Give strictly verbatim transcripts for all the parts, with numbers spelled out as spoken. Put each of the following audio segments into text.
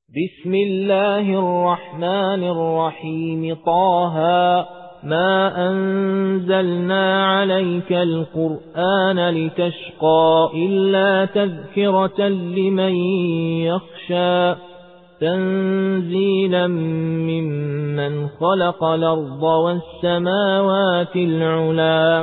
بسم الله الرحمن الرحيم طه ما أنزلنا عليك القرآن لتشقى إلا تذكرة لمن يخشى تنزيلا ممن خلق الأرض والسماوات العلا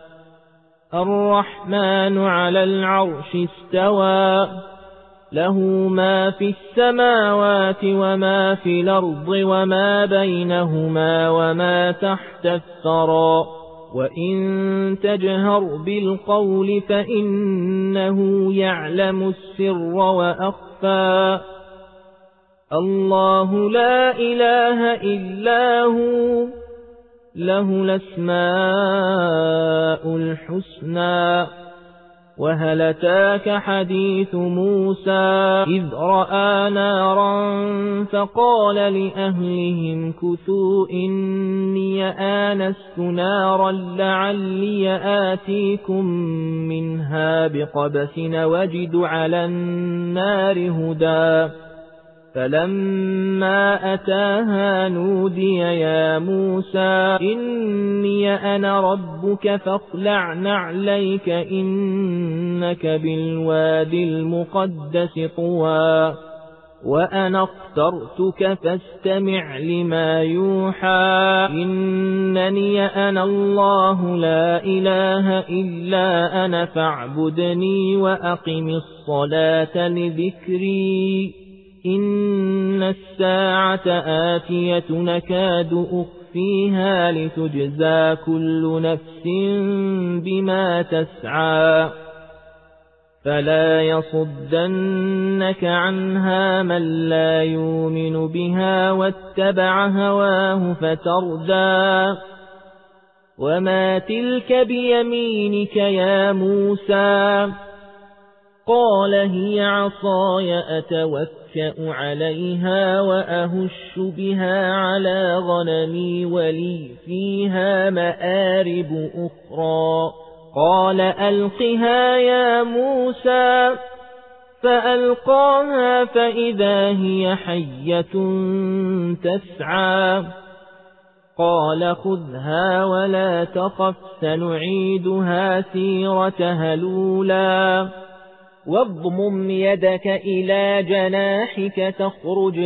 الرحمن على العرش استوى له ما في السماوات وما في الأرض وما بينهما وما تحت الثرى وإن تجهر بالقول فإنه يعلم السر وأخفى الله لا إله إلا هو له الأسماء الحسنى وهل أتاك حديث موسى إذ رأى نارا فقال لأهلهم كثوا إني آنست نارا لعلي آتيكم منها بقبس وجد على النار هدى فلما أتاها نودي يا موسى إني أنا ربك فاخلع نعليك إنك بالوادي المقدس طوى وأنا اخترتك فاستمع لما يوحى إنني أنا الله لا إله إلا أنا فاعبدني وأقم الصلاة لذكري إن الساعة آتية نكاد أخفيها لتجزى كل نفس بما تسعى فلا يصدنك عنها من لا يؤمن بها واتبع هواه فتردى وما تلك بيمينك يا موسى قال هي عصاي أتوكل عليها وأهش بها على غنمي ولي فيها مآرب أخرى قال ألقها يا موسى فألقاها فإذا هي حية تسعى قال خذها ولا تخف سنعيدها سيرتها الأولى واضمم يدك إلى جناحك تخرج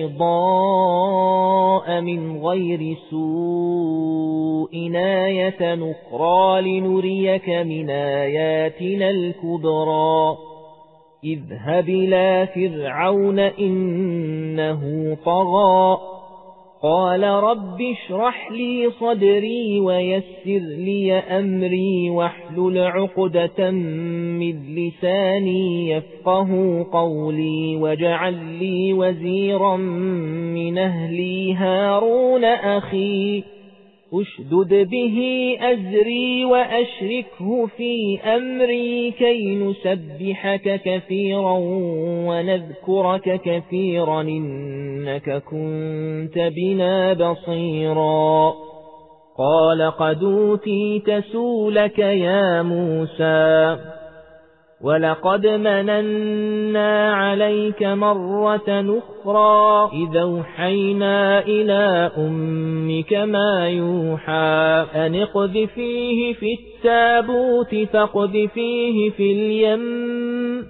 بيضاء من غير سوء آية نخرى لنريك من آياتنا الكبرى اذهب إلى فرعون إنه طغى قال رب اشرح لي صدري ويسر لي أمري واحلل عقدة من لساني يفقه قولي واجعل لي وزيرا من أهلي هارون أخي أشدد به أزري وأشركه في أمري كي نسبحك كثيرا ونذكرك كثيرا إنك كنت بنا بصيرا قال قد أوتيت سؤلك يا موسى ولقد مننا عليك مرة أخرى إذا أوحينا إلى أمك ما يوحى أن اقذفيه في التابوت فاقذفيه في اليم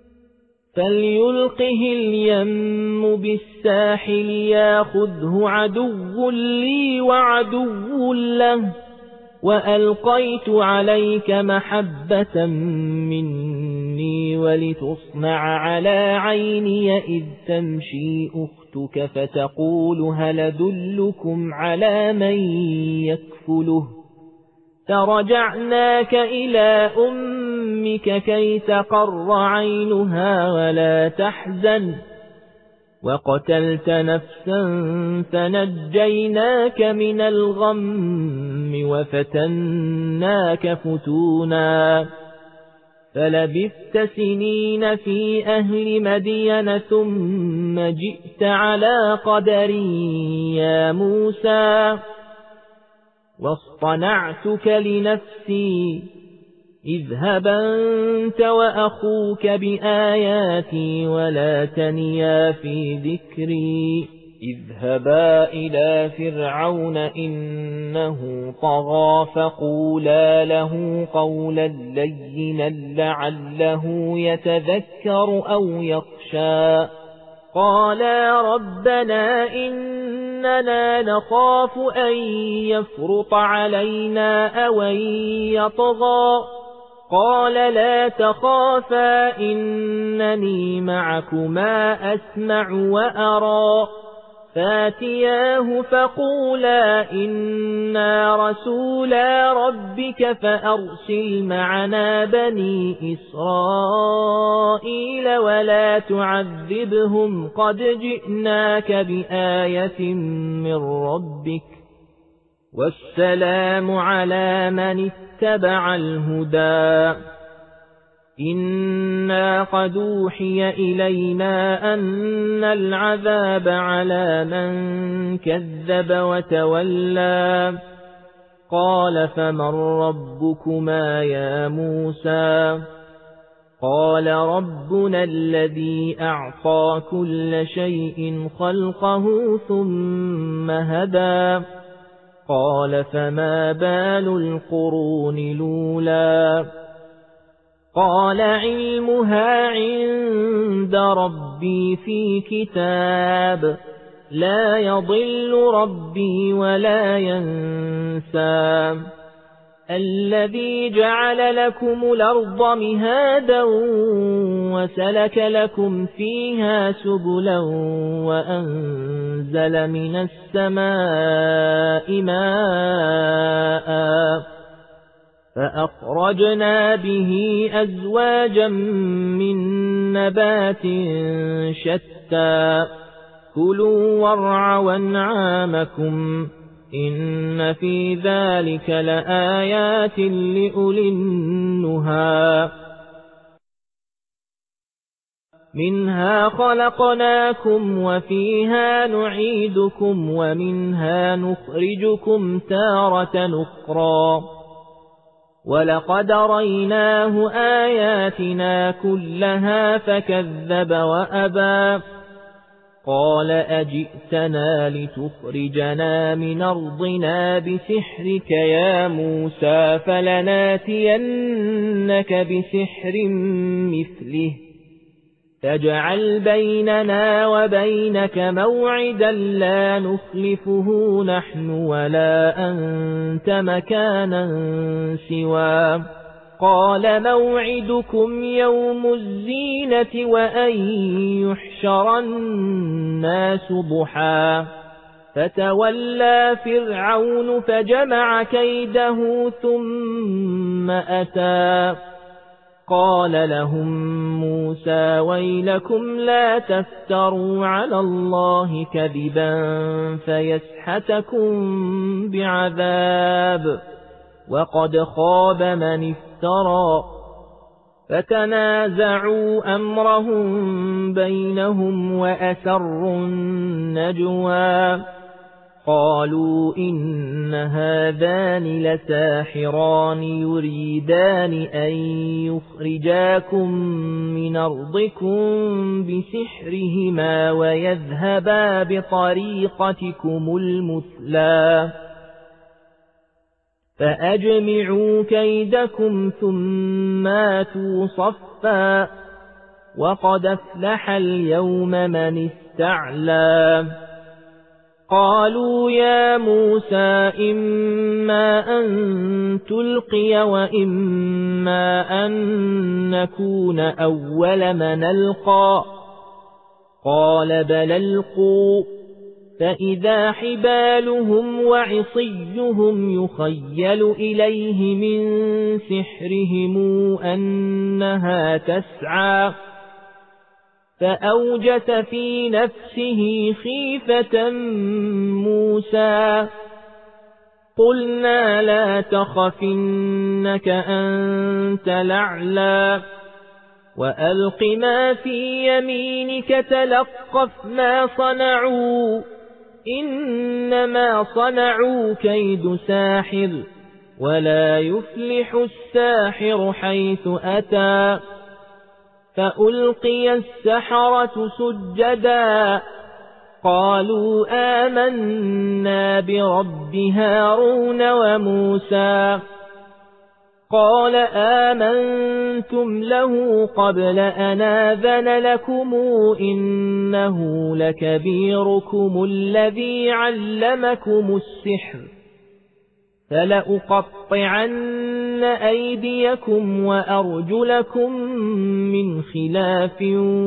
فليلقه اليم بالساحل ياخذه عدو لي وعدو له وألقيت عليك محبة مني ولتصنع على عيني إذ تمشي أختك فتقول هل أدلكم على من يكفله فرجعناك إلى أمك كي تقر عينها ولا تحزن وقتلت نفسا فنجيناك من الغم وفتناك فتونا فلبثت سنين في أهل مدين ثم جئت على قدري يا موسى واصطنعتك لنفسي اذهب أنت وأخوك بآياتي ولا تنيا في ذكري اذهبا إلى فرعون إنه طغى فقولا له قولا لينا لعله يتذكر أو يخشى قالا ربنا إننا نخاف أن يفرط علينا أو أن يطغى قال لا تخافا إنني معكما أسمع وأرى فاتياه فقولا إنا رسولا ربك فأرسل معنا بني إسرائيل ولا تعذبهم قد جئناك بآية من ربك والسلام على من اتبع الهدى إنا قد أوحي إلينا أن العذاب على من كذب وتولى قال فمن ربكما يا موسى قال ربنا الذي أعطى كل شيء خلقه ثم هدى قال فما بال القرون الأولى قال علمها عند ربي في كتاب لا يضل ربي ولا ينسى الذي جعل لكم الأرض مهادا وسلك لكم فيها سبلا وأنزل من السماء ماء فأخرجنا به أزواجا من نبات شتى كلوا وارعوا أنعامكم إن في ذلك لآيات لأولي النهى منها خلقناكم وفيها نعيدكم ومنها نخرجكم تارة أخرى ولقد ريناه آياتنا كلها فكذب وأبى قال أجئتنا لتخرجنا من أرضنا بسحرك يا موسى فلناتينك بسحر مثله تجعل بيننا وبينك موعدا لا نخلفه نحن ولا أنت مكانا سوى قال موعدكم يوم الزينة وأن يحشر الناس ضحى فتولى فرعون فجمع كيده ثم أتى قال لهم موسى ويلكم لا تفتروا على الله كذبا فيسحتكم بعذاب وقد خاب من افترى فتنازعوا أمرهم بينهم وأسروا النجوى قالوا إن هذان لساحران يريدان أن يخرجاكم من أرضكم بسحرهما ويذهبا بطريقتكم المثلى فأجمعوا كيدكم ثم آتوا صفا وقد أفلح اليوم من استعلى قالوا يا موسى إما أن تلقي وإما أن نكون أول من ألقى قال بل ألقوا فإذا حبالهم وعصيهم يخيل إليه من سحرهم أنها تسعى فأوجس في نفسه خيفة موسى قلنا لا تخف إنك أنت الأعلى وألق ما في يمينك تلقف ما صنعوا إنما صنعوا كيد ساحر ولا يفلح الساحر حيث أتى فألقي السحرة سجدا قالوا آمنا برب هارون وموسى قال آمنتم له قبل أن آذن لكم إنه لكبيركم الذي علمكم السحر فلأقطعن أيديكم وأرجلكم من خلاف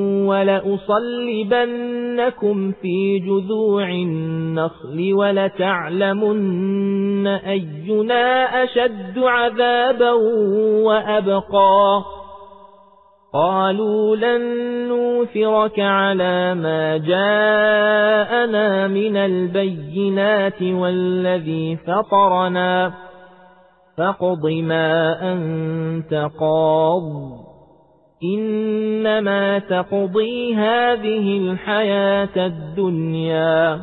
ولأصلبنكم في جذوع النخل ولتعلمن أينا أشد عذابا وأبقى قالوا لن نوثرك على ما جاءنا من البينات والذي فطرنا فاقض ما أنت قاض إنما تقضي هذه الحياة الدنيا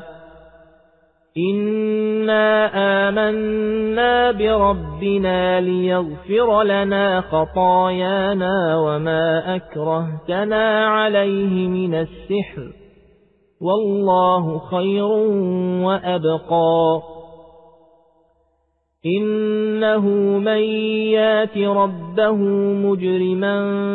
إنا آمنا بربنا ليغفر لنا خطايانا وما أكرهتنا عليه من السحر والله خير وأبقى إنه من يات ربه مجرما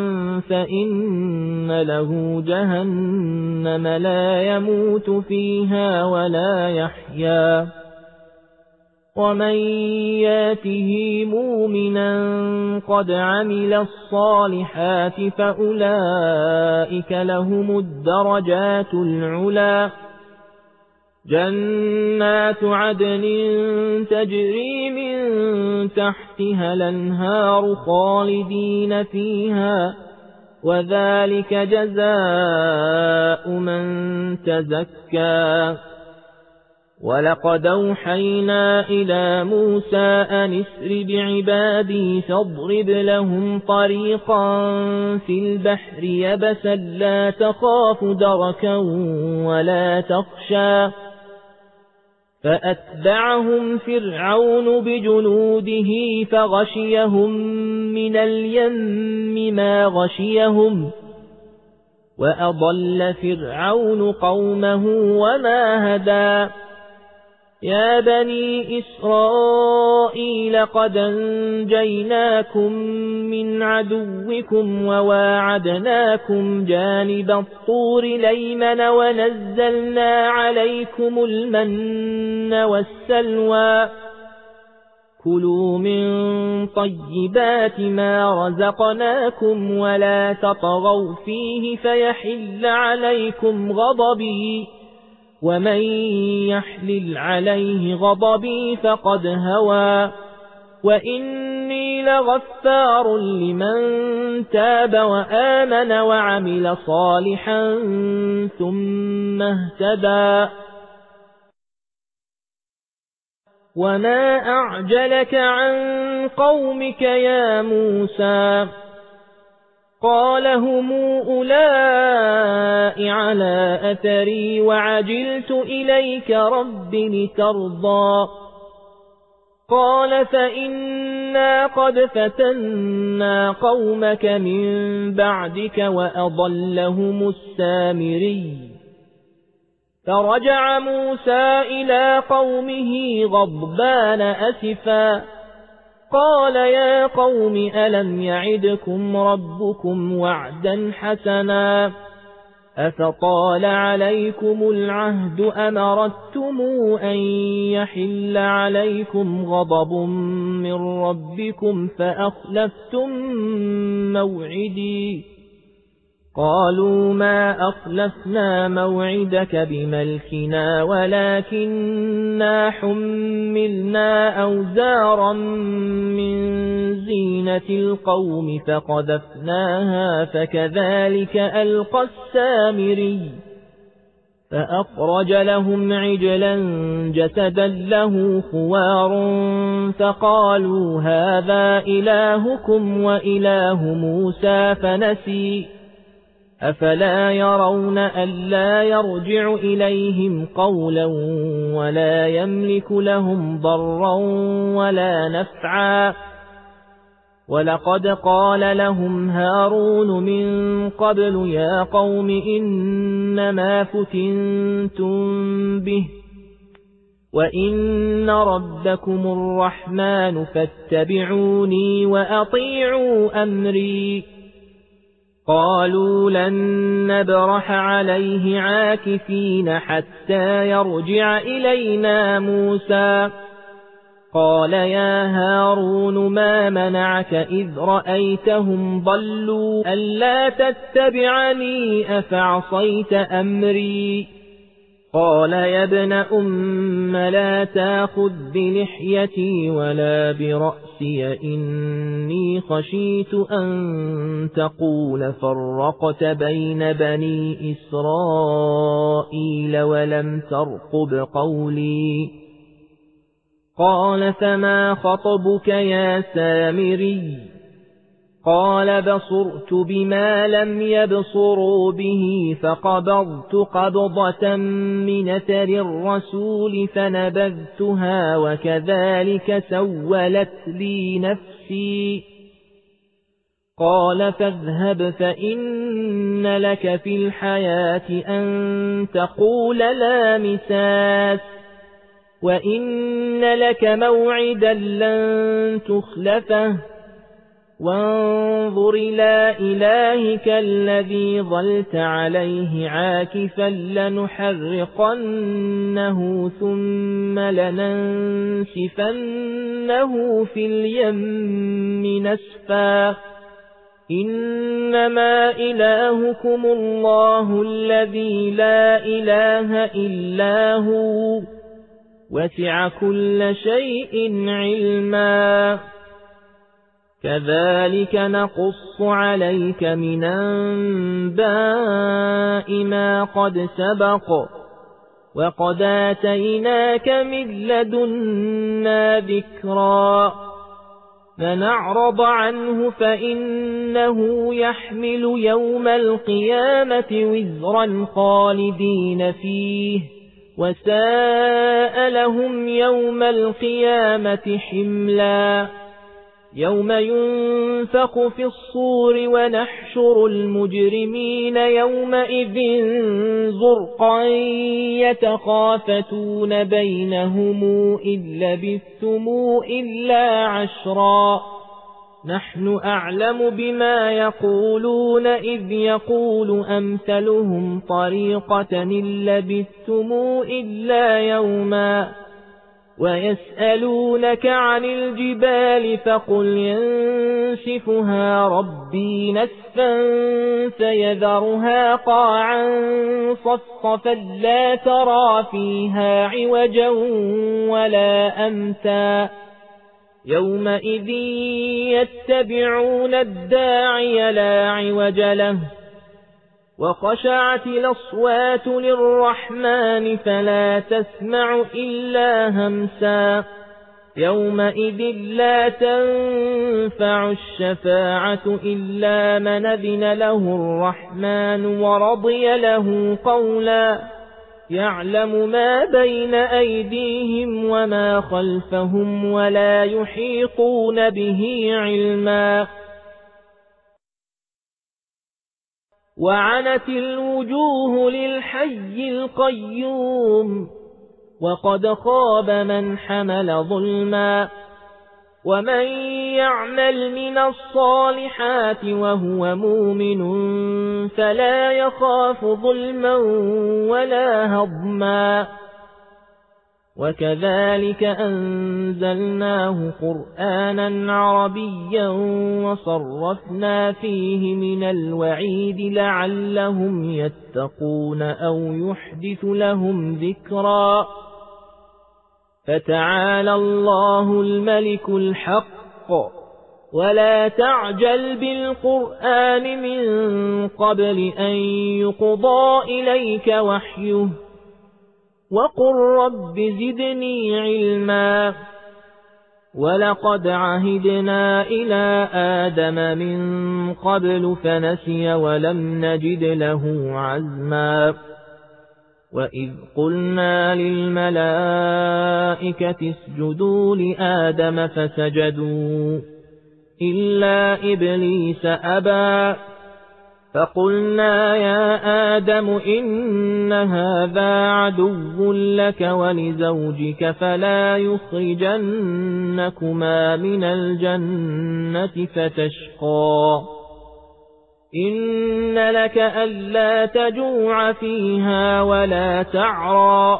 فإن له جهنم لا يموت فيها ولا يحيا ومن ياته مؤمنا قد عمل الصالحات فأولئك لهم الدرجات العلا جنات عدن تجري من تحتها الأنهار خالدين فيها وذلك جزاء من تزكى ولقد أوحينا إلى موسى أن اسر بعبادي فاضرب لهم طريقا في البحر يبسا لا تخاف دركا ولا تخشى فأتبعهم فرعون بجنوده فغشيهم من اليم ما غشيهم وأضل فرعون قومه وما هدى يا بني إسرائيل قد أنجيناكم من عدوكم وواعدناكم جانب الطور الأيمن ونزلنا عليكم المن والسلوى كلوا من طيبات ما رزقناكم ولا تطغوا فيه فيحل عليكم غضبي ومن يحلل عليه غضبي فقد هوى وإني لغفار لمن تاب وآمن وعمل صالحا ثم اهتدى وما أعجلك عن قومك يا موسى قال هم أولئك على أثري وعجلت إليك رب لترضى قال فإنا قد فتنا قومك من بعدك وأضلهم السامري فرجع موسى إلى قومه غضبان أسفا قال يا قوم ألم يعدكم ربكم وعدا حسنا أفطال عليكم العهد أمرتم أن يحل عليكم غضب من ربكم فأخلفتم موعدي قالوا ما أخلفنا موعدك بملكنا ولكننا حملنا أوزارا من زينة القوم فقذفناها فكذلك ألقى السامري فأخرج لهم عجلا جسدا له خوار فقالوا هذا إلهكم وإله موسى فنسي أفلا يرون ألا يرجع إليهم قولا ولا يملك لهم ضرا ولا نفعا ولقد قال لهم هارون من قبل يا قوم إنما فتنتم به وإن ربكم الرحمن فاتبعوني وأطيعوا أمري قالوا لن نبرح عليه عاكفين حتى يرجع إلينا موسى قال يا هارون ما منعك إذ رأيتهم ضلوا ألا تتبعني أفعصيت أمري قال يا ابن أم لا تأخذ بلحيتي ولا برأسي إني خشيت أن تقول فرقت بين بني إسرائيل ولم ترقب قولي قال فما خطبك يا سامري قال بصرت بما لم يبصروا به فقبضت قبضة من أثر الرسول فنبذتها وكذلك سولت لي نفسي قال فاذهب فإن لك في الحياة أن تقول لا مساس وإن لك موعدا لن تخلفه وانظر إلى إلهك الذي ظلت عليه عاكفا لنحرقنه ثم لننسفنه في اليم نسفا إنما إلهكم الله الذي لا إله إلا هو وسع كل شيء علما كذلك نقص عليك من أنباء ما قد سبق وقد آتيناك من لدنا ذكرا فنعرض عنه فإنه يحمل يوم القيامة وزرا خالدين فيه وساء لهم يوم القيامة حملا يوم ينفخ في الصور ونحشر المجرمين يومئذ زرقا يتخافتون بينهم إن لبثتم إلا عشرا نحن أعلم بما يقولون إذ يقول أمثلهم طريقة إن لبثتم إلا يوما ويسألونك عن الجبال فقل ينسفها ربي نسفا فيذرها قاعا صفصفا لا ترى فيها عوجا ولا أمتا يومئذ يتبعون الداعي لا عوج له وخشعت الأصوات للرحمن فلا تسمع إلا همسا يومئذ لا تنفع الشفاعة إلا من أذن له الرحمن ورضي له قولا يعلم ما بين أيديهم وما خلفهم ولا يحيطون به علما وعنت الوجوه للحي القيوم وقد خاب من حمل ظلما ومن يعمل من الصالحات وهو مؤمن فلا يخاف ظلما ولا هضما وكذلك أنزلناه قرآنا عربيا وصرفنا فيه من الوعيد لعلهم يتقون أو يحدث لهم ذكرا فتعالى الله الملك الحق ولا تعجل بالقرآن من قبل أن يقضى إليك وحيه وقل رب زدني علما ولقد عهدنا إلى آدم من قبل فنسي ولم نجد له عزما وإذ قلنا للملائكة اسجدوا لآدم فسجدوا إلا إبليس أبى فقلنا يا آدم إن هذا عدو لك ولزوجك فلا يخرجنكما من الجنة فتشقى إن لك ألا تجوع فيها ولا تعرى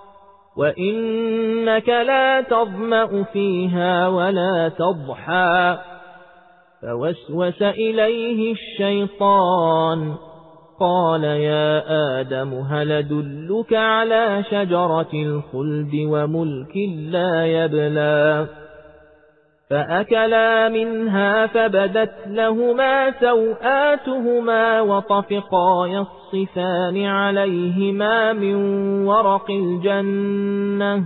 وإنك لا تظمأ فيها ولا تضحى فوسوس إليه الشيطان قال يا آدم هل أدلك على شجرة الخلد وملك لا يبلى فأكلا منها فبدت لهما سوآتهما وطفقا يخصفان عليهما من ورق الجنة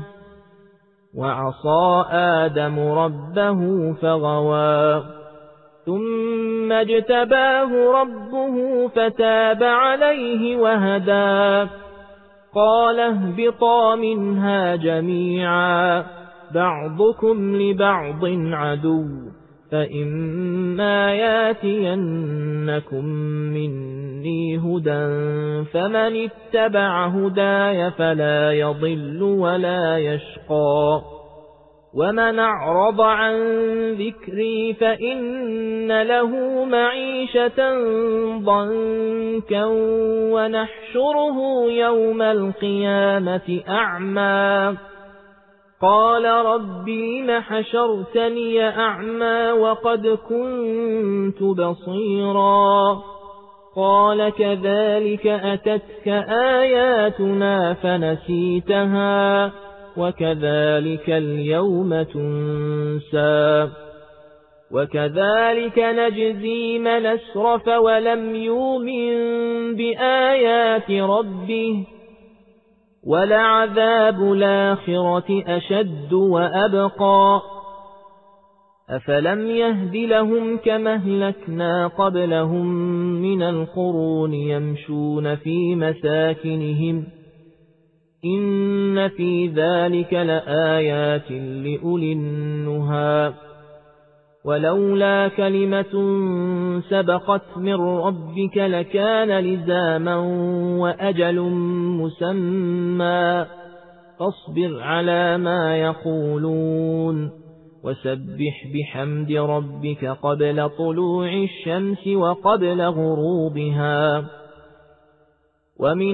وعصى آدم ربه فغوى ثم اجتباه ربه فتاب عليه وهدى قال اهبطا منها جميعا بعضكم لبعض عدو فإما ياتينكم مني هدى فمن اتبع هداي فلا يضل ولا يشقى ومن أعرض عن ذكري فإن له معيشة ضنكا ونحشره يوم القيامة أعمى قال ربي لم حشرتني أعمى وقد كنت بصيرا قال كذلك أتتك آياتنا فنسيتها وكذلك اليوم تنسى وكذلك نجزي من أسرف ولم يؤمن بآيات ربه ولعذاب الآخرة أشد وأبقى أفلم يهد لهم كما أهلكنا قبلهم من القرون يمشون في مساكنهم إن في ذلك لآيات لأولي النهى ولولا كلمة سبقت من ربك لكان لزاما وأجل مسمى فاصبر على ما يقولون وسبح بحمد ربك قبل طلوع الشمس وقبل غروبها ومن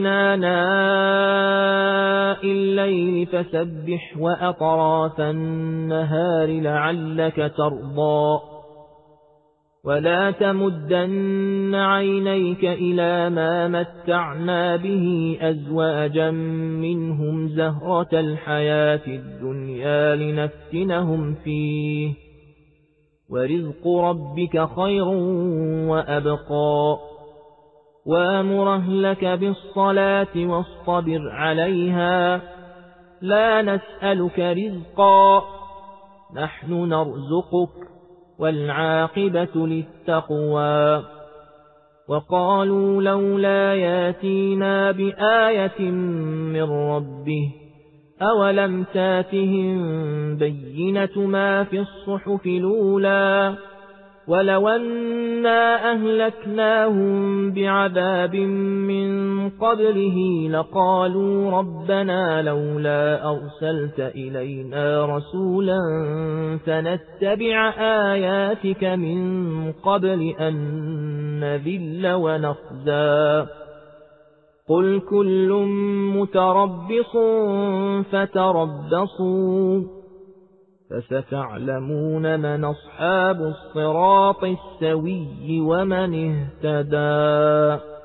آناء الليل فسبح وأطراف النهار لعلك ترضى ولا تمدن عينيك إلى ما متعنا به أزواجا منهم زهرة الحياة الدنيا لنفتنهم فيه ورزق ربك خير وأبقى وامر أهلك بالصلاة واصطبر عليها لا نسألك رزقا نحن نرزقك والعاقبة للتقوى وقالوا لولا ياتينا بآية من ربه أولم تاتهم بينة ما في الصحف الأولى ولو أنا أهلكناهم بعذاب من قبله لقالوا ربنا لولا أرسلت إلينا رسولا فنتبع آياتك من قبل أن نذل ونخزى قل كل متربص فتربصوا فستعلمون من أصحاب الصراط السوي ومن اهتدى.